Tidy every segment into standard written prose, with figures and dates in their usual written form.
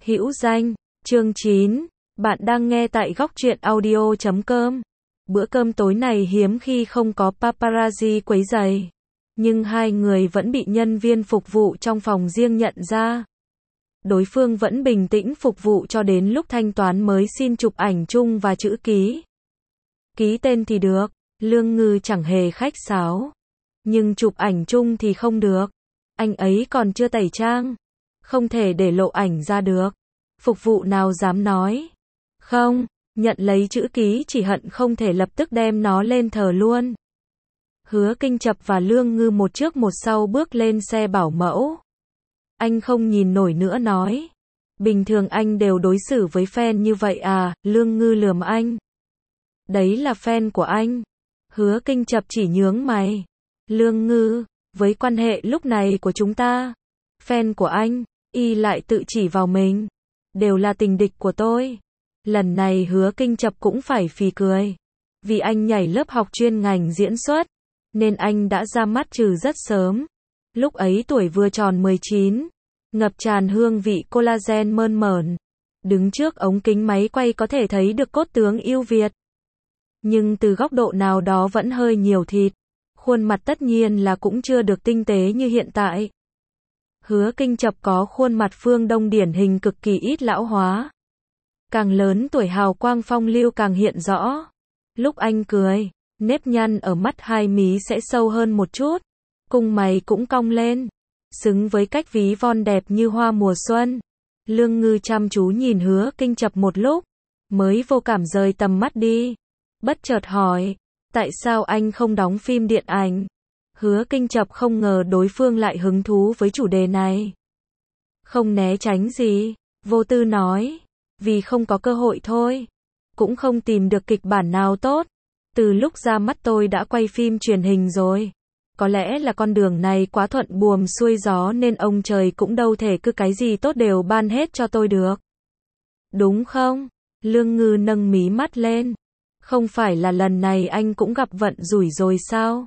Hữu danh, chương 9. Bạn đang nghe tại góc truyện audio.com. Bữa cơm tối này hiếm khi không có paparazzi quấy rầy, nhưng hai người vẫn bị nhân viên phục vụ trong phòng riêng nhận ra. Đối phương vẫn bình tĩnh phục vụ cho đến lúc thanh toán mới xin chụp ảnh chung và chữ ký. Ký tên thì được, Lương Ngư chẳng hề khách sáo. Nhưng chụp ảnh chung thì không được. Anh ấy còn chưa tẩy trang, không thể để lộ ảnh ra được. Phục vụ nào dám nói không, nhận lấy chữ ký chỉ hận không thể lập tức đem nó lên thờ luôn. Hứa Kinh Chập và Lương Ngư một trước một sau bước lên xe bảo mẫu. Anh không nhìn nổi nữa nói. Bình thường anh đều đối xử với fan như vậy à? Lương Ngư lườm anh. Đấy là fan của anh. Hứa Kinh Chập chỉ nhướng mày. Lương Ngư, với quan hệ lúc này của chúng ta, fan của anh, y lại tự chỉ vào mình, đều là tình địch của tôi. Lần này Hứa Kinh Chập cũng phải phì cười. Vì anh nhảy lớp học chuyên ngành diễn xuất, nên anh đã ra mắt trừ rất sớm. Lúc ấy tuổi vừa tròn 19, ngập tràn hương vị collagen mơn mởn. Đứng trước ống kính máy quay có thể thấy được cốt tướng yêu Việt. Nhưng từ góc độ nào đó vẫn hơi nhiều thịt. Khuôn mặt tất nhiên là cũng chưa được tinh tế như hiện tại. Hứa Kinh Chập có khuôn mặt phương Đông điển hình cực kỳ ít lão hóa. Càng lớn tuổi hào quang phong lưu càng hiện rõ. Lúc anh cười, nếp nhăn ở mắt hai mí sẽ sâu hơn một chút. Cung mày cũng cong lên. Xứng với cách ví von đẹp như hoa mùa xuân. Lương Ngư chăm chú nhìn Hứa Kinh Chập một lúc, mới vô cảm rời tầm mắt đi. Bất chợt hỏi, tại sao anh không đóng phim điện ảnh? Hứa Kinh Chập không ngờ đối phương lại hứng thú với chủ đề này. Không né tránh gì, vô tư nói, vì không có cơ hội thôi. Cũng không tìm được kịch bản nào tốt. Từ lúc ra mắt tôi đã quay phim truyền hình rồi. Có lẽ là con đường này quá thuận buồm xuôi gió nên ông trời cũng đâu thể cứ cái gì tốt đều ban hết cho tôi được. Đúng không? Lương Ngư nâng mí mắt lên. Không phải là lần này anh cũng gặp vận rủi rồi sao?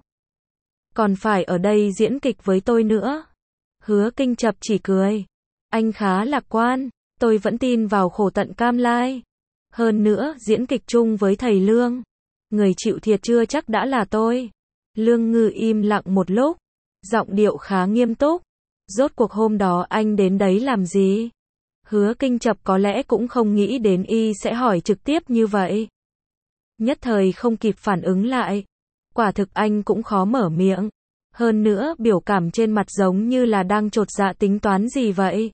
Còn phải ở đây diễn kịch với tôi nữa. Hứa Kinh Chập chỉ cười. Anh khá lạc quan, tôi vẫn tin vào khổ tận cam lai. Hơn nữa, diễn kịch chung với thầy Lương, người chịu thiệt chưa chắc đã là tôi. Lương Ngư im lặng một lúc, giọng điệu khá nghiêm túc. Rốt cuộc hôm đó anh đến đấy làm gì? Hứa Kinh Chập có lẽ cũng không nghĩ đến y sẽ hỏi trực tiếp như vậy. Nhất thời không kịp phản ứng lại. Quả thực anh cũng khó mở miệng. Hơn nữa biểu cảm trên mặt giống như là đang chột dạ tính toán gì vậy.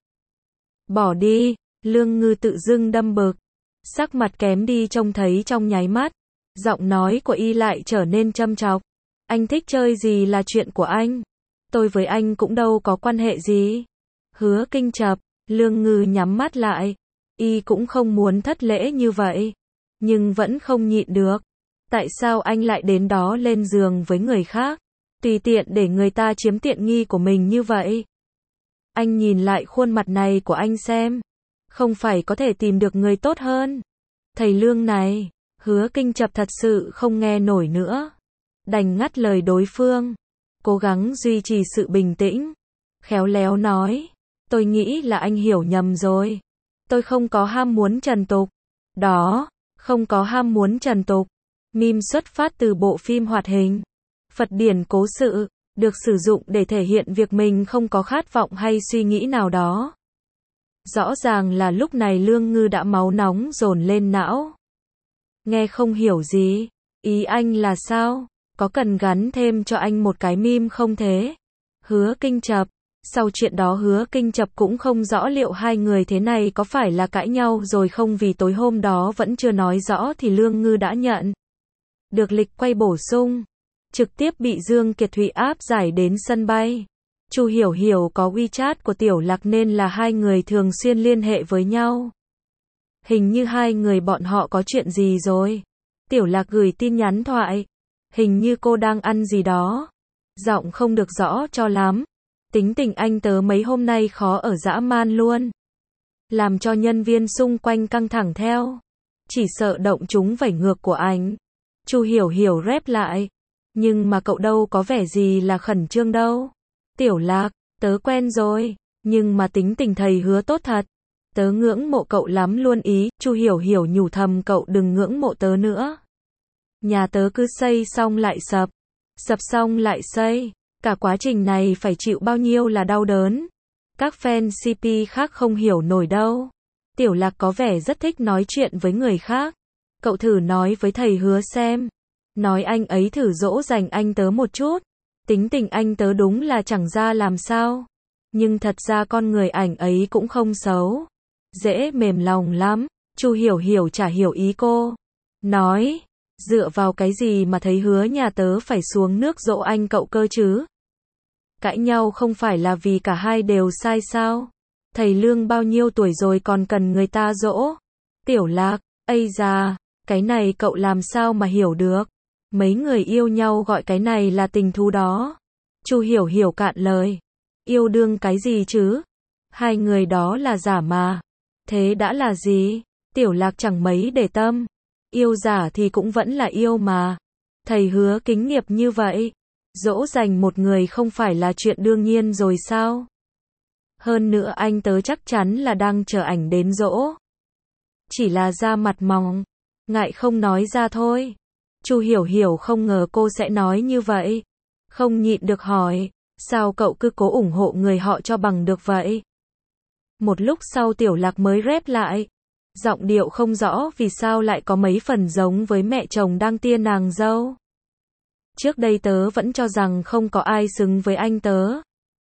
Bỏ đi, Lương Ngư tự dưng đâm bực. Sắc mặt kém đi trông thấy trong nháy mắt. Giọng nói của y lại trở nên châm chọc. Anh thích chơi gì là chuyện của anh. Tôi với anh cũng đâu có quan hệ gì. Hứa Kinh Chập, Lương Ngư nhắm mắt lại. Y cũng không muốn thất lễ như vậy. Nhưng vẫn không nhịn được. Tại sao anh lại đến đó lên giường với người khác? Tùy tiện để người ta chiếm tiện nghi của mình như vậy. Anh nhìn lại khuôn mặt này của anh xem. Không phải có thể tìm được người tốt hơn. Thầy Lương này, Hứa Kinh Chập thật sự không nghe nổi nữa. Đành ngắt lời đối phương. Cố gắng duy trì sự bình tĩnh. Khéo léo nói. Tôi nghĩ là anh hiểu nhầm rồi. Tôi không có ham muốn trần tục. Đó, không có ham muốn trần tục. Meme xuất phát từ bộ phim hoạt hình Phật điển cố sự, được sử dụng để thể hiện việc mình không có khát vọng hay suy nghĩ nào đó. Rõ ràng là lúc này Lương Ngư đã máu nóng dồn lên não. Nghe không hiểu gì, ý anh là sao? Có cần gắn thêm cho anh một cái meme không thế? Hứa Kinh Chập, sau chuyện đó Hứa Kinh Chập cũng không rõ liệu hai người thế này có phải là cãi nhau rồi không, vì tối hôm đó vẫn chưa nói rõ thì Lương Ngư đã nhận được lịch quay bổ sung, trực tiếp bị Dương Kiệt Thụy áp giải đến sân bay. Chu Hiểu Hiểu có WeChat của Tiểu Lạc nên là hai người thường xuyên liên hệ với nhau. Hình như hai người bọn họ có chuyện gì rồi. Tiểu Lạc gửi tin nhắn thoại. Hình như cô đang ăn gì đó. Giọng không được rõ cho lắm. Tính tình anh tớ mấy hôm nay khó ở dã man luôn. Làm cho nhân viên xung quanh căng thẳng theo. Chỉ sợ động chúng vảy ngược của anh. Chu Hiểu Hiểu rep lại. Nhưng mà cậu đâu có vẻ gì là khẩn trương đâu. Tiểu Lạc, tớ quen rồi. Nhưng mà tính tình thầy Hứa tốt thật. Tớ ngưỡng mộ cậu lắm luôn ý, Chu Hiểu Hiểu nhủ thầm cậu đừng ngưỡng mộ tớ nữa. Nhà tớ cứ xây xong lại sập, sập xong lại xây, cả quá trình này phải chịu bao nhiêu là đau đớn. Các fan CP khác không hiểu nổi đâu. Tiểu Lạc có vẻ rất thích nói chuyện với người khác. Cậu thử nói với thầy Hứa xem. Nói anh ấy thử dỗ dành anh tớ một chút. Tính tình anh tớ đúng là chẳng ra làm sao. Nhưng thật ra con người ảnh ấy cũng không xấu. Dễ mềm lòng lắm. Chu Hiểu Hiểu chả hiểu ý cô. Nói, dựa vào cái gì mà thấy Hứa nhà tớ phải xuống nước dỗ anh cậu cơ chứ? Cãi nhau không phải là vì cả hai đều sai sao? Thầy Lương bao nhiêu tuổi rồi còn cần người ta dỗ? Tiểu Lạc, ây da, cái này cậu làm sao mà hiểu được? Mấy người yêu nhau gọi cái này là tình thú đó. Chu Hiểu Hiểu cạn lời. Yêu đương cái gì chứ? Hai người đó là giả mà. Thế đã là gì? Tiểu Lạc chẳng mấy để tâm. Yêu giả thì cũng vẫn là yêu mà. Thầy Hứa kính nghiệp như vậy. Dỗ dành một người không phải là chuyện đương nhiên rồi sao? Hơn nữa anh tớ chắc chắn là đang chờ ảnh đến dỗ. Chỉ là da mặt mỏng, ngại không nói ra thôi. Chu Hiểu Hiểu không ngờ cô sẽ nói như vậy. Không nhịn được hỏi, sao cậu cứ cố ủng hộ người họ cho bằng được vậy? Một lúc sau Tiểu Lạc mới rép lại. Giọng điệu không rõ vì sao lại có mấy phần giống với mẹ chồng đang tia nàng dâu. Trước đây tớ vẫn cho rằng không có ai xứng với anh tớ.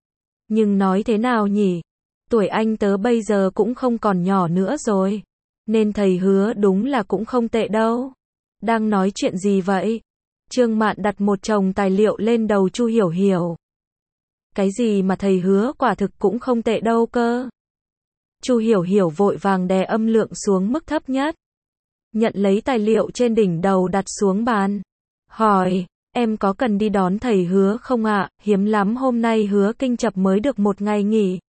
Nhưng nói thế nào nhỉ? Tuổi anh tớ bây giờ cũng không còn nhỏ nữa rồi. Nên thầy Hứa đúng là cũng không tệ đâu. Đang nói chuyện gì vậy? Trương Mạn đặt một chồng tài liệu lên đầu Chu Hiểu Hiểu. Cái gì mà thầy Hứa quả thực cũng không tệ đâu cơ. Chu Hiểu Hiểu vội vàng đè âm lượng xuống mức thấp nhất. Nhận lấy tài liệu trên đỉnh đầu đặt xuống bàn. Hỏi, em có cần đi đón thầy Hứa không ạ? Hiếm lắm hôm nay Hứa Kinh Chập mới được một ngày nghỉ.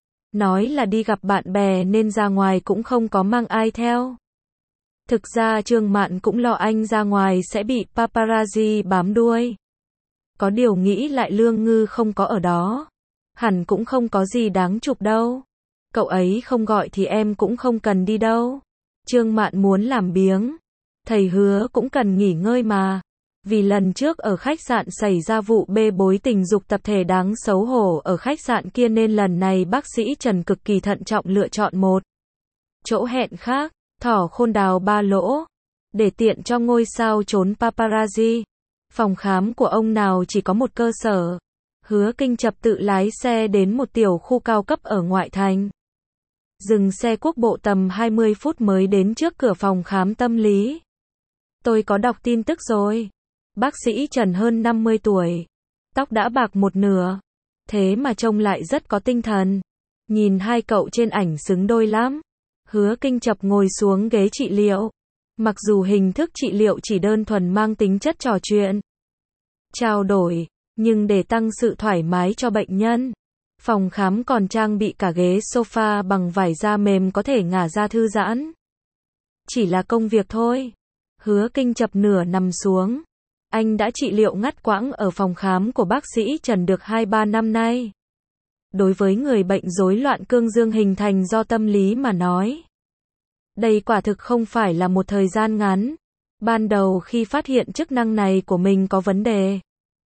Nói là đi gặp bạn bè nên ra ngoài cũng không có mang ai theo. Thực ra Trương Mạn cũng lo anh ra ngoài sẽ bị paparazzi bám đuôi. Có điều nghĩ lại Lương Ngư không có ở đó. Hẳn cũng không có gì đáng chụp đâu. Cậu ấy không gọi thì em cũng không cần đi đâu. Trương Mạn muốn làm biếng. Thầy Hứa cũng cần nghỉ ngơi mà. Vì lần trước ở khách sạn xảy ra vụ bê bối tình dục tập thể đáng xấu hổ ở khách sạn kia nên lần này bác sĩ Trần cực kỳ thận trọng lựa chọn một chỗ hẹn khác, thỏ khôn đào ba lỗ, để tiện cho ngôi sao trốn paparazzi. Phòng khám của ông nào chỉ có một cơ sở. Hứa Kinh Chập tự lái xe đến một tiểu khu cao cấp ở ngoại thành. Dừng xe quốc bộ tầm 20 phút mới đến trước cửa phòng khám tâm lý. Tôi có đọc tin tức rồi. Bác sĩ Trần hơn 50 tuổi. Tóc đã bạc một nửa. Thế mà trông lại rất có tinh thần. Nhìn hai cậu trên ảnh xứng đôi lắm. Hứa Kinh Chập ngồi xuống ghế trị liệu. Mặc dù hình thức trị liệu chỉ đơn thuần mang tính chất trò chuyện, trao đổi, nhưng để tăng sự thoải mái cho bệnh nhân, phòng khám còn trang bị cả ghế sofa bằng vải da mềm có thể ngả ra thư giãn. Chỉ là công việc thôi. Hứa Kinh Chập nửa nằm xuống. Anh đã trị liệu ngắt quãng ở phòng khám của bác sĩ Trần được 2-3 năm nay. Đối với người bệnh rối loạn cương dương hình thành do tâm lý mà nói, đây quả thực không phải là một thời gian ngắn. Ban đầu khi phát hiện chức năng này của mình có vấn đề,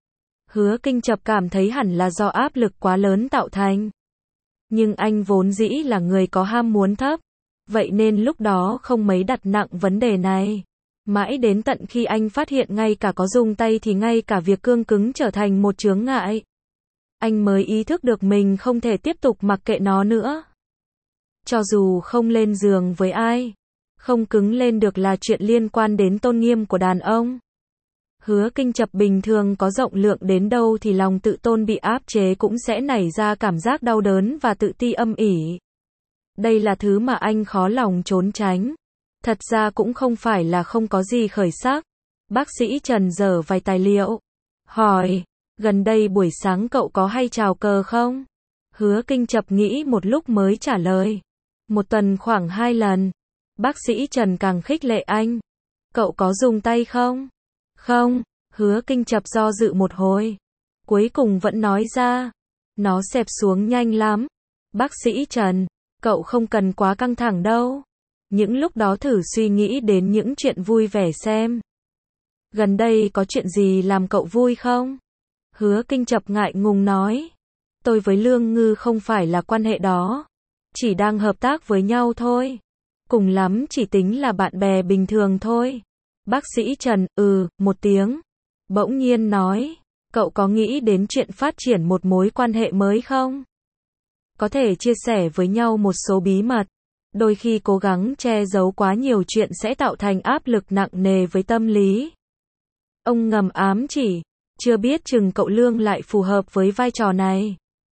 Hứa Kinh Chập cảm thấy hẳn là do áp lực quá lớn tạo thành. Nhưng anh vốn dĩ là người có ham muốn thấp, vậy nên lúc đó không mấy đặt nặng vấn đề này. Mãi đến tận khi anh phát hiện ngay cả có dùng tay thì ngay cả việc cương cứng trở thành một chướng ngại, anh mới ý thức được mình không thể tiếp tục mặc kệ nó nữa. Cho dù không lên giường với ai, không cứng lên được là chuyện liên quan đến tôn nghiêm của đàn ông. Hứa Kinh Chập bình thường có rộng lượng đến đâu thì lòng tự tôn bị áp chế cũng sẽ nảy ra cảm giác đau đớn và tự ti âm ỉ. Đây là thứ mà anh khó lòng trốn tránh. Thật ra cũng không phải là không có gì khởi sắc. Bác sĩ Trần dở vài tài liệu. Hỏi, gần đây buổi sáng cậu có hay chào cờ không? Hứa Kinh Chập nghĩ một lúc mới trả lời. Một tuần khoảng 2 lần. Bác sĩ Trần càng khích lệ anh. Cậu có dùng tay không? Không. Hứa Kinh Chập do dự một hồi. Cuối cùng vẫn nói ra. Nó xẹp xuống nhanh lắm. Bác sĩ Trần, Cậu không cần quá căng thẳng đâu. Những lúc đó thử suy nghĩ đến những chuyện vui vẻ xem. Gần đây có chuyện gì làm cậu vui không? Hứa Kinh Chập ngại ngùng nói. Tôi với Lương Ngư không phải là quan hệ đó. Chỉ đang hợp tác với nhau thôi. Cùng lắm chỉ tính là bạn bè bình thường thôi. Bác sĩ Trần, một tiếng. Bỗng nhiên nói. Cậu có nghĩ đến chuyện phát triển một mối quan hệ mới không? Có thể chia sẻ với nhau một số bí mật. Đôi khi cố gắng che giấu quá nhiều chuyện sẽ tạo thành áp lực nặng nề với tâm lý. Ông ngầm ám chỉ. Chưa biết chừng cậu Lương lại phù hợp với vai trò này.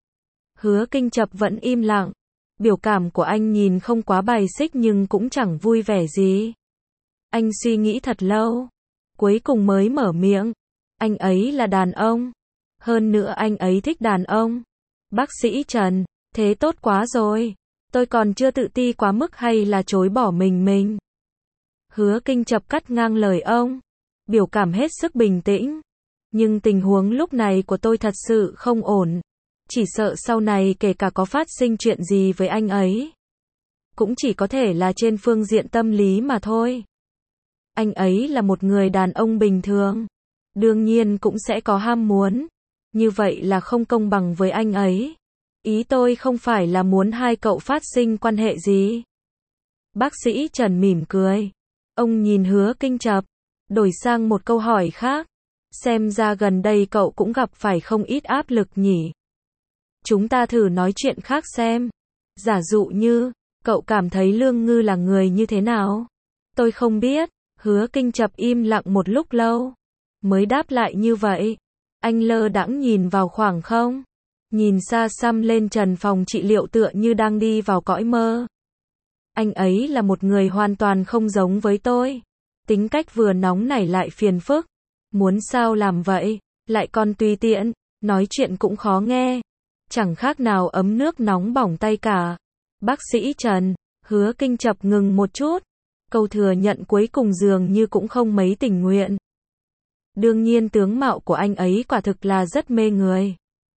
Hứa Kinh Chập vẫn im lặng. Biểu cảm của anh nhìn không quá bài xích nhưng cũng chẳng vui vẻ gì. Anh suy nghĩ thật lâu. Cuối cùng mới mở miệng. Anh ấy là đàn ông. Hơn nữa anh ấy thích đàn ông. Bác sĩ Trần, thế tốt quá rồi. Tôi còn chưa tự ti quá mức hay là chối bỏ mình. Hứa Kinh Chập cắt ngang lời ông. Biểu cảm hết sức bình tĩnh. Nhưng tình huống lúc này của tôi thật sự không ổn. Chỉ sợ sau này kể cả có phát sinh chuyện gì với anh ấy. Cũng chỉ có thể là trên phương diện tâm lý mà thôi. Anh ấy là một người đàn ông bình thường. Đương nhiên cũng sẽ có ham muốn. Như vậy là không công bằng với anh ấy. Ý tôi không phải là muốn hai cậu phát sinh quan hệ gì. Bác sĩ Trần mỉm cười. Ông nhìn Hứa Kinh Chập. Đổi sang một câu hỏi khác. Xem ra gần đây cậu cũng gặp phải không ít áp lực nhỉ. Chúng ta thử nói chuyện khác xem. Giả dụ như, cậu cảm thấy Lương Ngư là người như thế nào? Tôi không biết. Hứa Kinh Chập im lặng một lúc lâu. Mới đáp lại như vậy. Anh lơ đãng nhìn vào khoảng không. Nhìn xa xăm lên trần phòng trị liệu tựa như đang đi vào cõi mơ. Anh ấy là một người hoàn toàn không giống với tôi. Tính cách vừa nóng nảy lại phiền phức. Muốn sao làm vậy, lại còn tùy tiện, nói chuyện cũng khó nghe. Chẳng khác nào ấm nước nóng bỏng tay cả. Bác sĩ Trần, Hứa Kinh Chập ngừng một chút. Câu thừa nhận cuối cùng dường như cũng không mấy tình nguyện. Đương nhiên tướng mạo của anh ấy quả thực là rất mê người.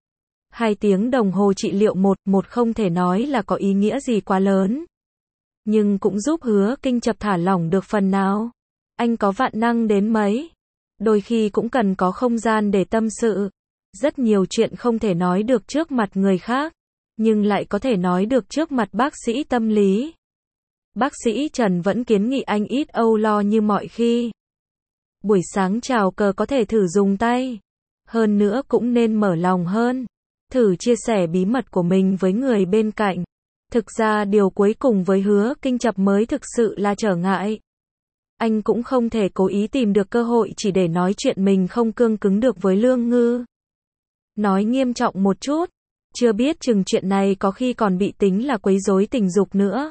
2 tiếng đồng hồ trị liệu một không thể nói là có ý nghĩa gì quá lớn. Nhưng cũng giúp Hứa Kinh Chập thả lỏng được phần nào. Anh có vạn năng đến mấy. Đôi khi cũng cần có không gian để tâm sự. Rất nhiều chuyện không thể nói được trước mặt người khác. Nhưng lại có thể nói được trước mặt bác sĩ tâm lý. Bác sĩ Trần vẫn kiến nghị anh ít âu lo như mọi khi. Buổi sáng chào cờ có thể thử dùng tay. Hơn nữa cũng nên mở lòng hơn. Thử chia sẻ bí mật của mình với người bên cạnh. Thực ra điều cuối cùng với Hứa Kinh Chập mới thực sự là trở ngại. Anh cũng không thể cố ý tìm được cơ hội chỉ để nói chuyện mình không cương cứng được với Lương Ngư. Nói nghiêm trọng một chút, chưa biết chừng chuyện này có khi còn bị tính là quấy rối tình dục nữa.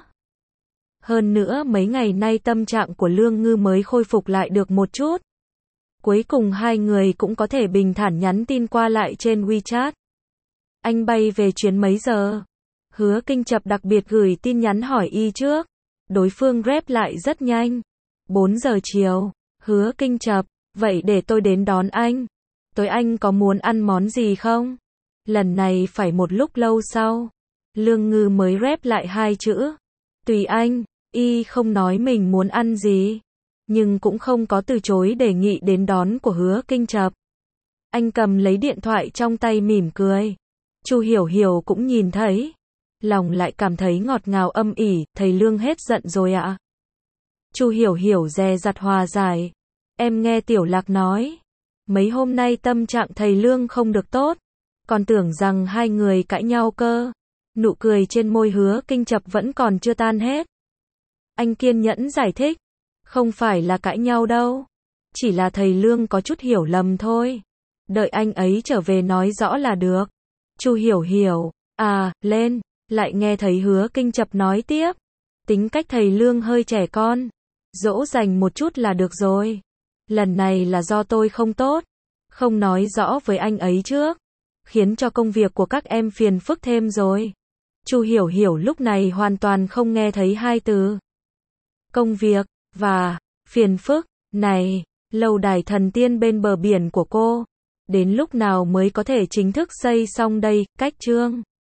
Hơn nữa mấy ngày nay tâm trạng của Lương Ngư mới khôi phục lại được một chút. Cuối cùng hai người cũng có thể bình thản nhắn tin qua lại trên WeChat. Anh bay về chuyến mấy giờ? Hứa Kinh Chập đặc biệt gửi tin nhắn hỏi y trước. Đối phương rep lại rất nhanh. 4 giờ chiều. Hứa Kinh Chập, vậy để tôi đến đón anh. Tối anh có muốn ăn món gì không? Lần này phải một lúc lâu sau. Lương Ngư mới rep lại 2 chữ. Tùy anh, y không nói mình muốn ăn gì. Nhưng cũng không có từ chối đề nghị đến đón của Hứa Kinh Chập. Anh cầm lấy điện thoại trong tay mỉm cười. Chu Hiểu Hiểu cũng nhìn thấy. Lòng lại cảm thấy ngọt ngào âm ỉ, thầy Lương hết giận rồi ạ. Chu Hiểu Hiểu dè dặt hòa giải. Em nghe Tiểu Lạc nói. Mấy hôm nay tâm trạng thầy Lương không được tốt. Còn tưởng rằng hai người cãi nhau cơ. Nụ cười trên môi Hứa Kinh Chập vẫn còn chưa tan hết. Anh kiên nhẫn giải thích. Không phải là cãi nhau đâu. Chỉ là thầy Lương có chút hiểu lầm thôi. Đợi anh ấy trở về nói rõ là được. Chu Hiểu Hiểu, lên, lại nghe thấy Hứa Kinh Chập nói tiếp. Tính cách thầy Lương hơi trẻ con. Dỗ dành một chút là được rồi. Lần này là do tôi không tốt. Không nói rõ với anh ấy trước. Khiến cho công việc của các em phiền phức thêm rồi. Chu Hiểu Hiểu lúc này hoàn toàn không nghe thấy hai từ. Công việc, và, phiền phức, này, lâu đài thần tiên bên bờ biển của cô. Đến lúc nào mới có thể chính thức xây xong đây, cách chương.